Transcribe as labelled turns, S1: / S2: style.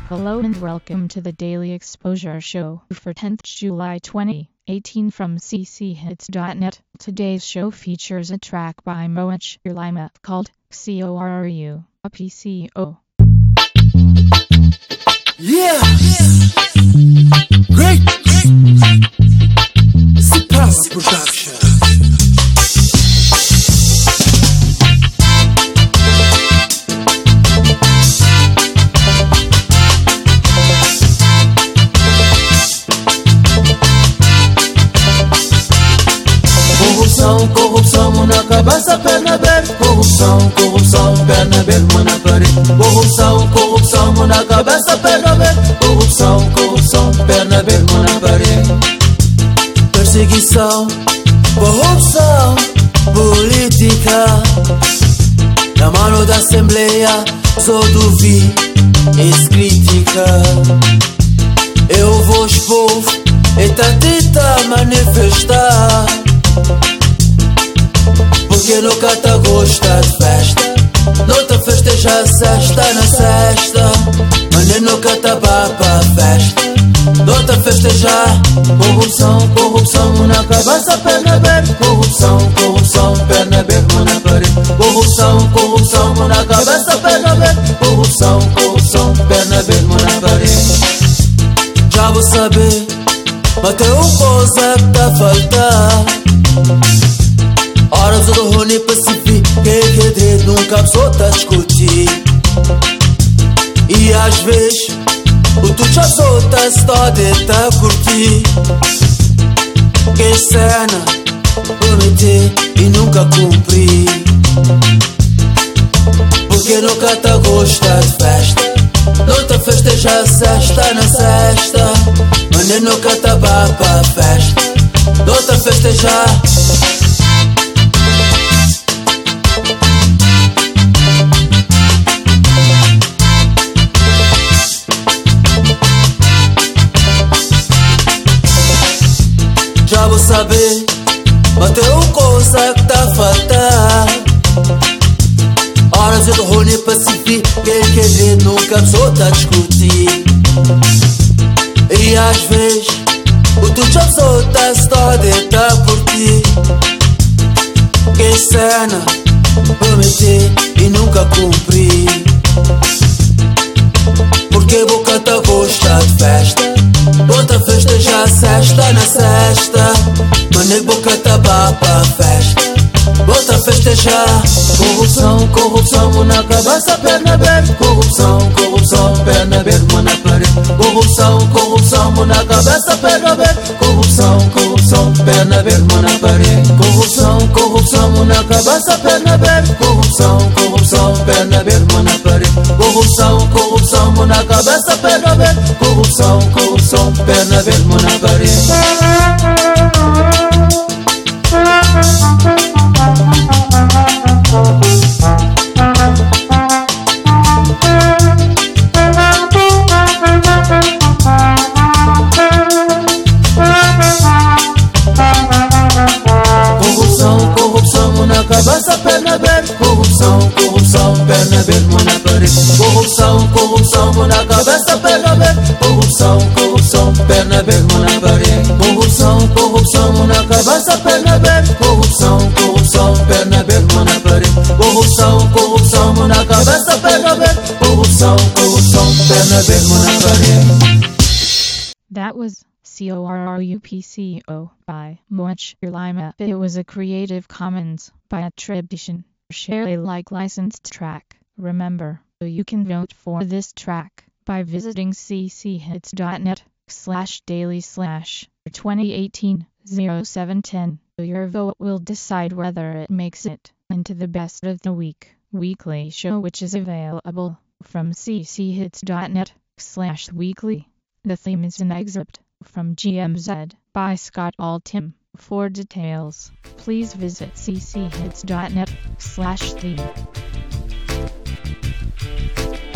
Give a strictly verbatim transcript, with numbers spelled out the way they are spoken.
S1: Hello and welcome to the Daily Exposure Show for tenth July twenty eighteen from c c hits dot net. Today's show features a track by Moach Lima called C O R U P C O.
S2: Yeah! Great! C-Power Production. Corrupção, corrupção, mão na cabeça, perna aberta. Corrupção, corrupção, perna aberta, mão na parede. Corrupção, corrupção, mão na cabeça, perna aberta. Corrupção, corrupção, perna aberta, mão na parede. Perseguição, corrupção, política. Na mano da Assembleia, só duvido, ex-crítica. Eu vou expor, e tá tenta manifestar. Porque nunca tá gosta de festa. Não tá festeja a sexta na sexta. Mas nem nunca tá bapa festa. Não tá festejar. Corrupção, corrupção, mão na cabeça, perna aberta. Corrupção, corrupção, perna aberta, mão na parede. Corrupção, corrupção, mão na cabeça, perna aberta. Corrupção, corrupção, perna aberta, mão na parede. Já vou saber, mas tem uma coisa que tá a faltar. Horas do Rony Pacific, quem quer direito nunca só tá a discutir. E às vezes o tu já só tá só de tá a curtir. Que cena, prometer e nunca cumprir. Porque nunca tá gosta de festa. Não tá festeja a sexta na sexta. Mas nem nunca tá bapa festa. Não tá festejar. Já vou saber, mas tem uma coisa que tá a faltar. Horas do Rony Pacific, quem quer dizer nunca só tá a discutir. E às vezes o tu já só tá só de tá a curtir. Que cena, prometer e nunca cumprir. Porque boca tá gosta de festa. Bota festeja a sexta na sexta. Mas nem boca tá bapa festa. Bota festejar. Corrupção, corrupção, mão na cabeça, perna aberta. Corrupção, corrupção, perna aberta, mão na parede. Corrupção, corrupção, mão na cabeça, perna aberta. Corrupção, corrupção, perna aberta, mão na parede. Corrupção, corrupção, mão na cabeça, perna aberta. Corrupção, corrupção, perna aberta, mão na parede. Corrupção, corrupção, mão na cabeça, perna aberta. Corrupção, corrupção, perna aberta, mão na parede. Cabeça, perna aberta. Corrupção, corrupção, perna aberta, mão na parede. Corrupção, corrupção, mão na cabeça, perna aberta. Corrupção, corrupção, perna aberta, mão na parede. Corrupção, corrupção, mão na cabeça, perna aberta. Corrupção, corrupção, perna aberta, mão na parede. Corrupção, corrupção, mão na cabeça, perna aberta. Corrupção, corrupção, perna aberta, mão na parede.
S1: That was C O R R U P C O by Moach Lima. It was a Creative Commons by attribution, share Alike licensed track. Remember, you can vote for this track by visiting c c hits dot net slash daily slash twenty eighteen oh seven ten. Your vote will decide whether it makes it into the best of the week weekly show, which is available from c c hits dot net slash weekly. The theme is an excerpt from G M Z by Scott Altham. For details, please visit c c hits dot net slash theme.